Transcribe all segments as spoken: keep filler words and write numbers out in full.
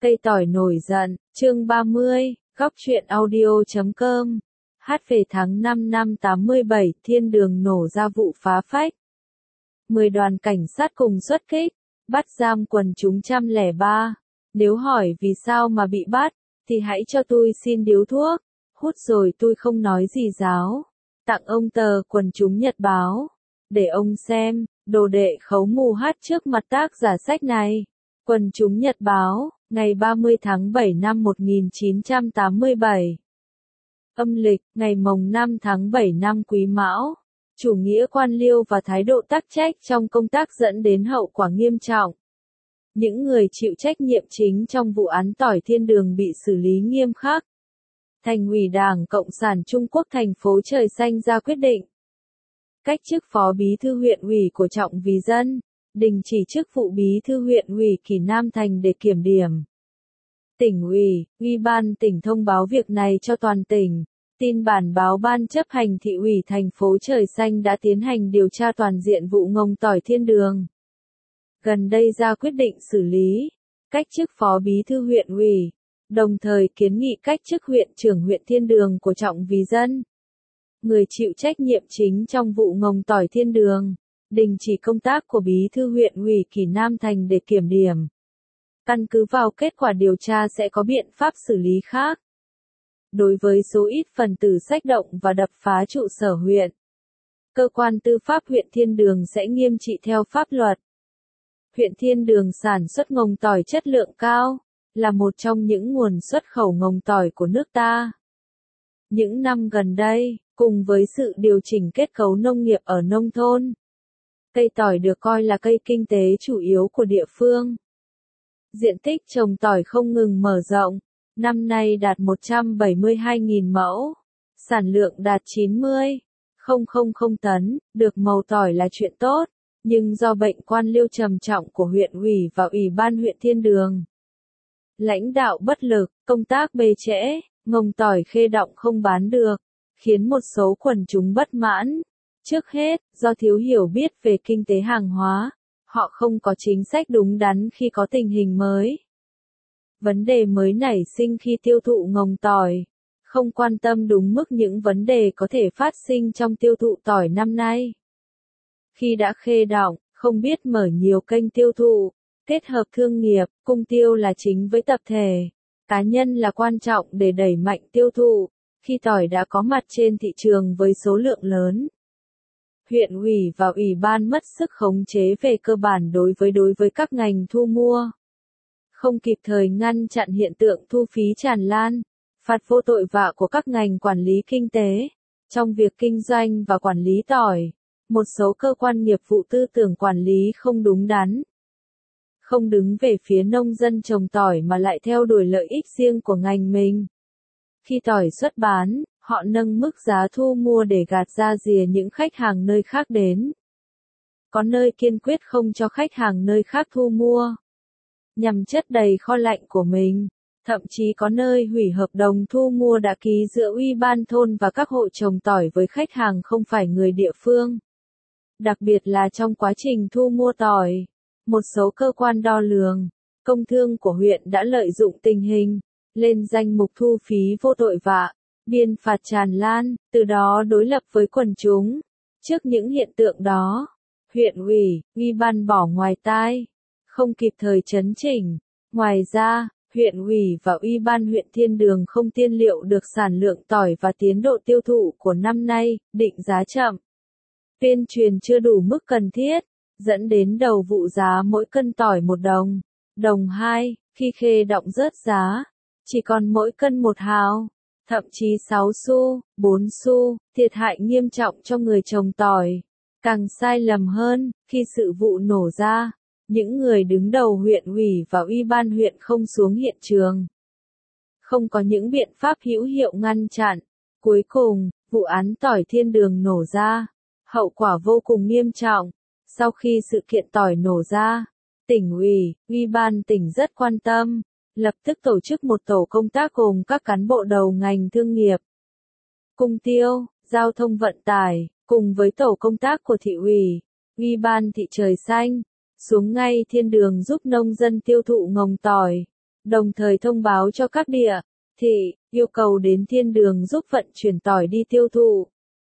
Cây tỏi nổi giận, chương ba mươi, góc truyện audio chấm com. Hát về tháng năm năm tám mươi bảy, thiên đường nổ ra vụ phá phách. Mười đoàn cảnh sát cùng xuất kích, bắt giam quần chúng một trăm lẻ ba. Nếu hỏi vì sao mà bị bắt, thì hãy cho tôi xin điếu thuốc, hút rồi tôi không nói gì giáo. Tặng ông tờ quần chúng Nhật báo, để ông xem, đồ đệ khấu mù hát trước mặt tác giả sách này. Quần chúng Nhật báo, ngày ba mươi tháng bảy năm một nghìn chín trăm tám mươi bảy. Âm lịch, ngày mồng năm tháng bảy năm Quý Mão. Chủ nghĩa quan liêu và thái độ tắc trách trong công tác dẫn đến hậu quả nghiêm trọng. Những người chịu trách nhiệm chính trong vụ án tỏi thiên đường bị xử lý nghiêm khắc. Thành ủy Đảng Cộng sản Trung Quốc thành phố Trời Xanh ra quyết định cách chức phó bí thư huyện ủy của Trọng Vì Dân, đình chỉ chức vụ bí thư huyện ủy Kỳ Nam Thành để kiểm điểm. Tỉnh ủy, Ủy ban tỉnh thông báo việc này cho toàn tỉnh. Tin bản báo Ban chấp hành thị ủy thành phố Trời Xanh đã tiến hành điều tra toàn diện vụ ngông tỏi thiên đường. Gần đây ra quyết định xử lý cách chức phó bí thư huyện ủy, đồng thời kiến nghị cách chức huyện trưởng huyện thiên đường của Trọng Vì Dân. Người chịu trách nhiệm chính trong vụ ngông tỏi thiên đường, đình chỉ công tác của bí thư huyện ủy Kỳ Nam Thành để kiểm điểm. Căn cứ vào kết quả điều tra sẽ có biện pháp xử lý khác. Đối với số ít phần tử xách động và đập phá trụ sở huyện, cơ quan tư pháp huyện Thiên Đường sẽ nghiêm trị theo pháp luật. Huyện Thiên Đường sản xuất ngông tỏi chất lượng cao, là một trong những nguồn xuất khẩu ngông tỏi của nước ta. Những năm gần đây, cùng với sự điều chỉnh kết cấu nông nghiệp ở nông thôn, cây tỏi được coi là cây kinh tế chủ yếu của địa phương. Diện tích trồng tỏi không ngừng mở rộng, năm nay đạt một trăm bảy mươi hai nghìn mẫu, sản lượng đạt chín mươi nghìn tấn, được màu tỏi là chuyện tốt, nhưng do bệnh quan liêu trầm trọng của huyện ủy và ủy ban huyện Thiên Đường, lãnh đạo bất lực, công tác bê trễ, ngông tỏi Khê Động không bán được, khiến một số quần chúng bất mãn. Trước hết, do thiếu hiểu biết về kinh tế hàng hóa, họ không có chính sách đúng đắn khi có tình hình mới. Vấn đề mới nảy sinh khi tiêu thụ ngông tỏi, không quan tâm đúng mức những vấn đề có thể phát sinh trong tiêu thụ tỏi năm nay. Khi đã Khê Động, không biết mở nhiều kênh tiêu thụ, kết hợp thương nghiệp, cung tiêu là chính với tập thể, cá nhân là quan trọng để đẩy mạnh tiêu thụ, khi tỏi đã có mặt trên thị trường với số lượng lớn. Huyện ủy và ủy ban mất sức khống chế về cơ bản đối với đối với các ngành thu mua. Không kịp thời ngăn chặn hiện tượng thu phí tràn lan, phạt vô tội vạ của các ngành quản lý kinh tế. Trong việc kinh doanh và quản lý tỏi, một số cơ quan nghiệp vụ tư tưởng quản lý không đúng đắn. Không đứng về phía nông dân trồng tỏi mà lại theo đuổi lợi ích riêng của ngành mình. Khi tỏi xuất bán, họ nâng mức giá thu mua để gạt ra rìa những khách hàng nơi khác đến. Có nơi kiên quyết không cho khách hàng nơi khác thu mua, nhằm chất đầy kho lạnh của mình. Thậm chí có nơi hủy hợp đồng thu mua đã ký giữa ủy ban thôn và các hộ trồng tỏi với khách hàng không phải người địa phương. Đặc biệt là trong quá trình thu mua tỏi, một số cơ quan đo lường, công thương của huyện đã lợi dụng tình hình, lên danh mục thu phí vô tội vạ, biên phạt tràn lan, từ đó đối lập với quần chúng. Trước những hiện tượng đó, huyện ủy, ủy ban bỏ ngoài tai, không kịp thời chấn chỉnh. Ngoài ra, huyện ủy và ủy ban huyện Thiên Đường không tiên liệu được sản lượng tỏi và tiến độ tiêu thụ của năm nay, định giá chậm. Tuyên truyền chưa đủ mức cần thiết, dẫn đến đầu vụ giá mỗi cân tỏi một đồng, đồng hai, khi Khê Động rớt giá, chỉ còn mỗi cân một hào, thậm chí sáu xu, bốn xu, thiệt hại nghiêm trọng cho người trồng tỏi. Càng sai lầm hơn, khi sự vụ nổ ra, những người đứng đầu huyện ủy và ủy ban huyện không xuống hiện trường, không có những biện pháp hữu hiệu ngăn chặn. Cuối cùng, vụ án tỏi thiên đường nổ ra, hậu quả vô cùng nghiêm trọng. Sau khi sự kiện tỏi nổ ra, tỉnh ủy, ủy ban tỉnh rất quan tâm, lập tức tổ chức một tổ công tác gồm các cán bộ đầu ngành thương nghiệp, cung tiêu, giao thông vận tải, cùng với tổ công tác của thị ủy, ủy ban thị Trời Xanh, xuống ngay thiên đường giúp nông dân tiêu thụ ngông tỏi. đồng thời thông báo cho các địa thị, yêu cầu đến thiên đường giúp vận chuyển tỏi đi tiêu thụ.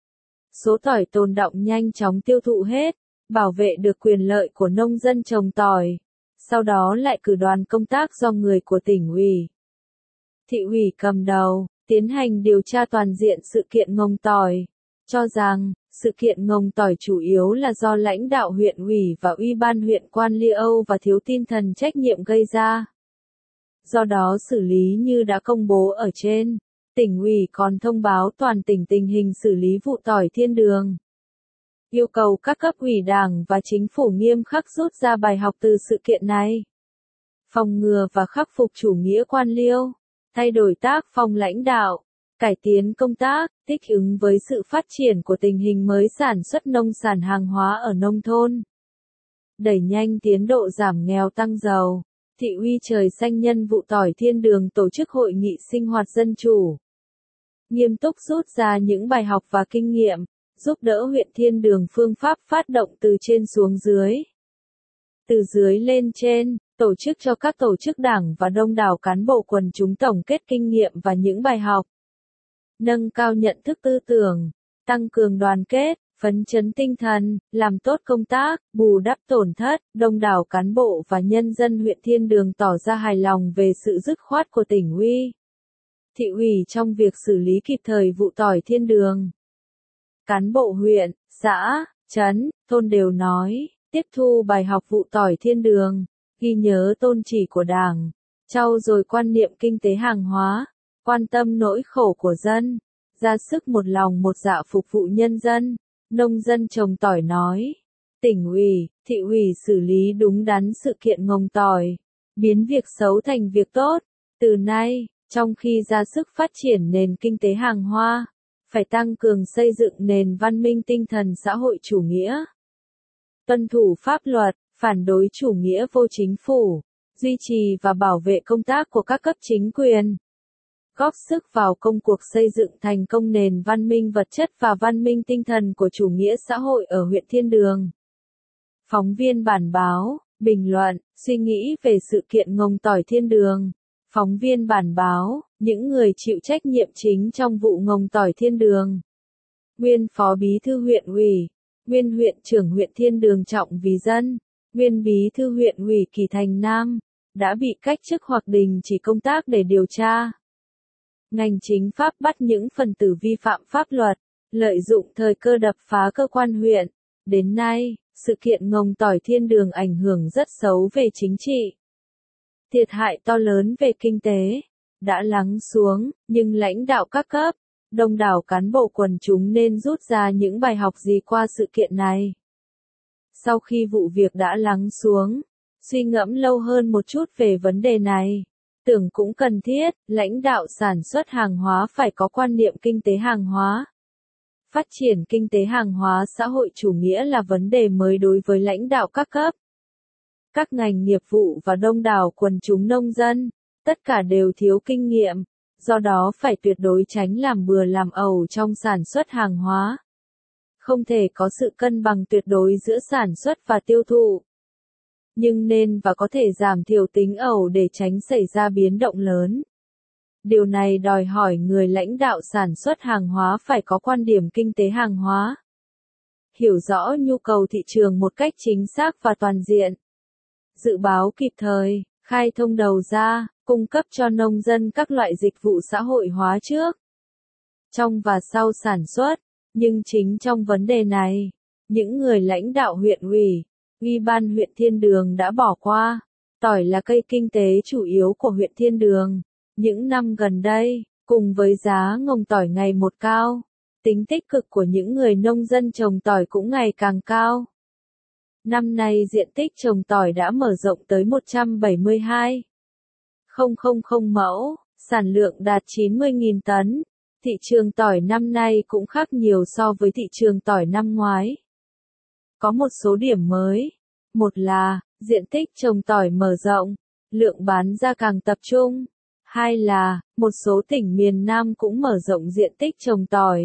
Số tỏi tồn đọng nhanh chóng tiêu thụ hết, bảo vệ được quyền lợi của nông dân trồng tỏi. Sau đó lại cử đoàn công tác do người của tỉnh ủy, thị ủy cầm đầu, tiến hành điều tra toàn diện sự kiện ngồng tỏi, cho rằng sự kiện ngồng tỏi chủ yếu là do lãnh đạo huyện ủy và ủy ban huyện Quan Liêu Âu và thiếu tinh thần trách nhiệm gây ra. Do đó xử lý như đã công bố ở trên, tỉnh ủy còn thông báo toàn tỉnh tình hình xử lý vụ tỏi thiên đường. Yêu cầu các cấp ủy đảng và chính phủ nghiêm khắc rút ra bài học từ sự kiện này. Phòng ngừa và khắc phục chủ nghĩa quan liêu, thay đổi tác phong lãnh đạo, cải tiến công tác, thích ứng với sự phát triển của tình hình mới sản xuất nông sản hàng hóa ở nông thôn. Đẩy nhanh tiến độ giảm nghèo tăng giàu. Thị ủy Trời Xanh nhân vụ tỏi thiên đường tổ chức hội nghị sinh hoạt dân chủ. Nghiêm túc rút ra những bài học và kinh nghiệm, giúp đỡ huyện thiên đường phương pháp phát động từ trên xuống dưới. Từ dưới lên trên, tổ chức cho các tổ chức đảng và đông đảo cán bộ quần chúng tổng kết kinh nghiệm và những bài học. Nâng cao nhận thức tư tưởng, tăng cường đoàn kết, phấn chấn tinh thần, làm tốt công tác, bù đắp tổn thất. Đông đảo cán bộ và nhân dân huyện Thiên Đường tỏ ra hài lòng về sự dứt khoát của tỉnh ủy, thị ủy trong việc xử lý kịp thời vụ tỏi thiên đường. Cán bộ huyện, xã, trấn, thôn đều nói, tiếp thu bài học vụ tỏi thiên đường, ghi nhớ tôn chỉ của Đảng, trau dồi quan niệm kinh tế hàng hóa, quan tâm nỗi khổ của dân, ra sức một lòng một dạ phục vụ nhân dân. Nông dân trồng tỏi nói, tỉnh ủy, thị ủy xử lý đúng đắn sự kiện ngồng tỏi, biến việc xấu thành việc tốt. Từ nay, trong khi ra sức phát triển nền kinh tế hàng hóa, phải tăng cường xây dựng nền văn minh tinh thần xã hội chủ nghĩa, tuân thủ pháp luật, phản đối chủ nghĩa vô chính phủ, duy trì và bảo vệ công tác của các cấp chính quyền, góp sức vào công cuộc xây dựng thành công nền văn minh vật chất và văn minh tinh thần của chủ nghĩa xã hội ở huyện Thiên Đường. Phóng viên bản báo, bình luận, suy nghĩ về sự kiện ngồng tỏi thiên đường. Phóng viên bản báo, những người chịu trách nhiệm chính trong vụ ngồng tỏi thiên đường. Nguyên Phó Bí thư huyện ủy, nguyên huyện trưởng huyện Thiên Đường Trọng Vì Dân, nguyên Bí thư huyện ủy Kỳ Thành Nam, đã bị cách chức hoặc đình chỉ công tác để điều tra. Ngành chính pháp bắt những phần tử vi phạm pháp luật, lợi dụng thời cơ đập phá cơ quan huyện. Đến nay, sự kiện ngồng tỏi thiên đường ảnh hưởng rất xấu về chính trị. Thiệt hại to lớn về kinh tế, đã lắng xuống, nhưng lãnh đạo các cấp, đông đảo cán bộ quần chúng nên rút ra những bài học gì qua sự kiện này. Sau khi vụ việc đã lắng xuống, suy ngẫm lâu hơn một chút về vấn đề này. Tưởng cũng cần thiết, lãnh đạo sản xuất hàng hóa phải có quan niệm kinh tế hàng hóa. Phát triển kinh tế hàng hóa xã hội chủ nghĩa là vấn đề mới đối với lãnh đạo các cấp, các ngành nghiệp vụ và đông đảo quần chúng nông dân, tất cả đều thiếu kinh nghiệm, do đó phải tuyệt đối tránh làm bừa làm ẩu trong sản xuất hàng hóa. Không thể có sự cân bằng tuyệt đối giữa sản xuất và tiêu thụ. Nhưng nên và có thể giảm thiểu tính ẩu để tránh xảy ra biến động lớn. Điều này đòi hỏi người lãnh đạo sản xuất hàng hóa phải có quan điểm kinh tế hàng hóa, hiểu rõ nhu cầu thị trường một cách chính xác và toàn diện, dự báo kịp thời, khai thông đầu ra, cung cấp cho nông dân các loại dịch vụ xã hội hóa trước, trong và sau sản xuất. Nhưng chính trong vấn đề này, những người lãnh đạo huyện ủy, ủy ban huyện Thiên Đường đã bỏ qua. Tỏi là cây kinh tế chủ yếu của huyện Thiên Đường. Những năm gần đây, cùng với giá ngồng tỏi ngày một cao, tính tích cực của những người nông dân trồng tỏi cũng ngày càng cao. Năm nay diện tích trồng tỏi đã mở rộng tới một trăm bảy mươi hai nghìn mẫu, sản lượng đạt chín mươi nghìn tấn. Thị trường tỏi năm nay cũng khác nhiều so với thị trường tỏi năm ngoái. Có một số điểm mới. Một là, diện tích trồng tỏi mở rộng, lượng bán ra càng tập trung. Hai là, một số tỉnh miền Nam cũng mở rộng diện tích trồng tỏi.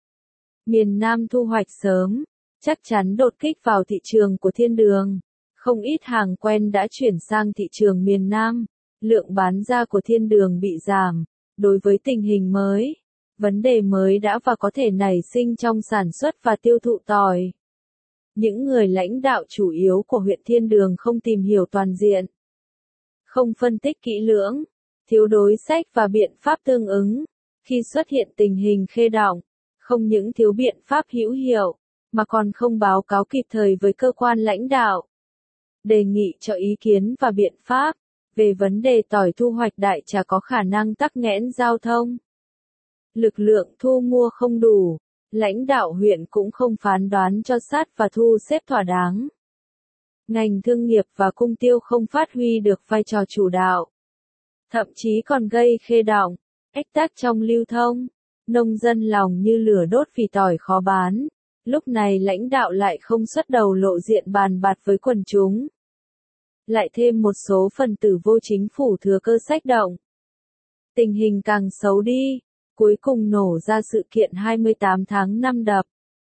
Miền Nam thu hoạch sớm, chắc chắn đột kích vào thị trường của Thiên Đường. Không ít hàng quen đã chuyển sang thị trường miền Nam. lượng bán ra của thiên đường bị giảm. Đối với tình hình mới, vấn đề mới đã và có thể nảy sinh trong sản xuất và tiêu thụ tỏi. Những người lãnh đạo chủ yếu của huyện Thiên Đường không tìm hiểu toàn diện, không phân tích kỹ lưỡng, thiếu đối sách và biện pháp tương ứng. Khi xuất hiện tình hình khê đọng, không những thiếu biện pháp hữu hiệu, mà còn không báo cáo kịp thời với cơ quan lãnh đạo. Đề nghị cho ý kiến và biện pháp về vấn đề tỏi thu hoạch đại trà có khả năng tắc nghẽn giao thông. Lực lượng thu mua không đủ, lãnh đạo huyện cũng không phán đoán cho sát và thu xếp thỏa đáng. Ngành thương nghiệp và cung tiêu không phát huy được vai trò chủ đạo, thậm chí còn gây khê đọng, ách tắc trong lưu thông. Nông dân lòng như lửa đốt vì tỏi khó bán. Lúc này lãnh đạo lại không xuất đầu lộ diện bàn bạt với quần chúng. Lại thêm một số phần tử vô chính phủ thừa cơ sách động. Tình hình càng xấu đi, cuối cùng nổ ra sự kiện hai mươi tám tháng năm đập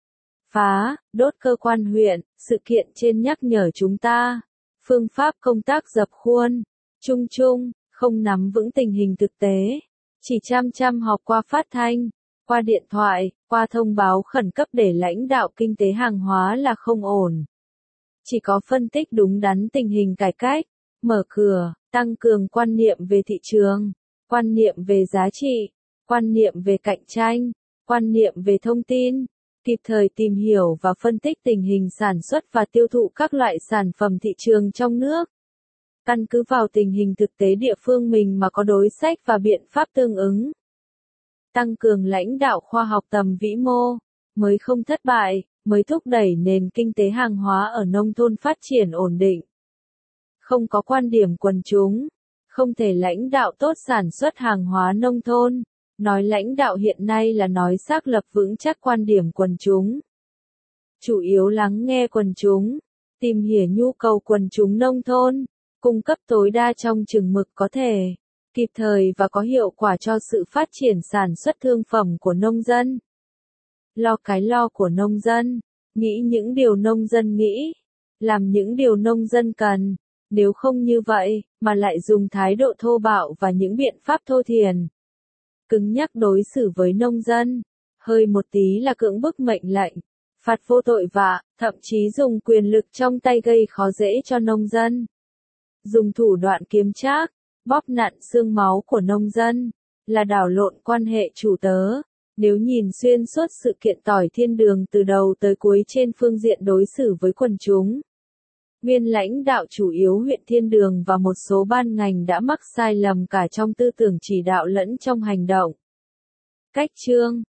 phá, đốt cơ quan huyện. Sự kiện trên nhắc nhở chúng ta, phương pháp công tác dập khuôn, chung chung, không nắm vững tình hình thực tế. Chỉ chăm chăm họp qua phát thanh, qua điện thoại, qua thông báo khẩn cấp để lãnh đạo kinh tế hàng hóa là không ổn. Chỉ có phân tích đúng đắn tình hình cải cách, mở cửa, tăng cường quan niệm về thị trường, quan niệm về giá trị, quan niệm về cạnh tranh, quan niệm về thông tin, kịp thời tìm hiểu và phân tích tình hình sản xuất và tiêu thụ các loại sản phẩm thị trường trong nước. Căn cứ vào tình hình thực tế địa phương mình mà có đối sách và biện pháp tương ứng. Tăng cường lãnh đạo khoa học tầm vĩ mô, mới không thất bại, mới thúc đẩy nền kinh tế hàng hóa ở nông thôn phát triển ổn định. Không có quan điểm quần chúng, không thể lãnh đạo tốt sản xuất hàng hóa nông thôn. Nói lãnh đạo hiện nay là nói xác lập vững chắc quan điểm quần chúng. Chủ yếu lắng nghe quần chúng, tìm hiểu nhu cầu quần chúng nông thôn, cung cấp tối đa trong chừng mực có thể, kịp thời và có hiệu quả cho sự phát triển sản xuất thương phẩm của nông dân. Lo cái lo của nông dân, nghĩ những điều nông dân nghĩ, làm những điều nông dân cần. Nếu không như vậy, mà lại dùng thái độ thô bạo và những biện pháp thô thiển, cứng nhắc đối xử với nông dân, hơi một tí là cưỡng bức mệnh lệnh, phạt vô tội vạ, thậm chí dùng quyền lực trong tay gây khó dễ cho nông dân. Dùng thủ đoạn kiếm trác, bóp nặn xương máu của nông dân, là đảo lộn quan hệ chủ tớ. Nếu nhìn xuyên suốt sự kiện tỏi thiên đường từ đầu tới cuối trên phương diện đối xử với quần chúng, nguyên lãnh đạo chủ yếu huyện Thiên Đường và một số ban ngành đã mắc sai lầm cả trong tư tưởng chỉ đạo lẫn trong hành động. Cách chương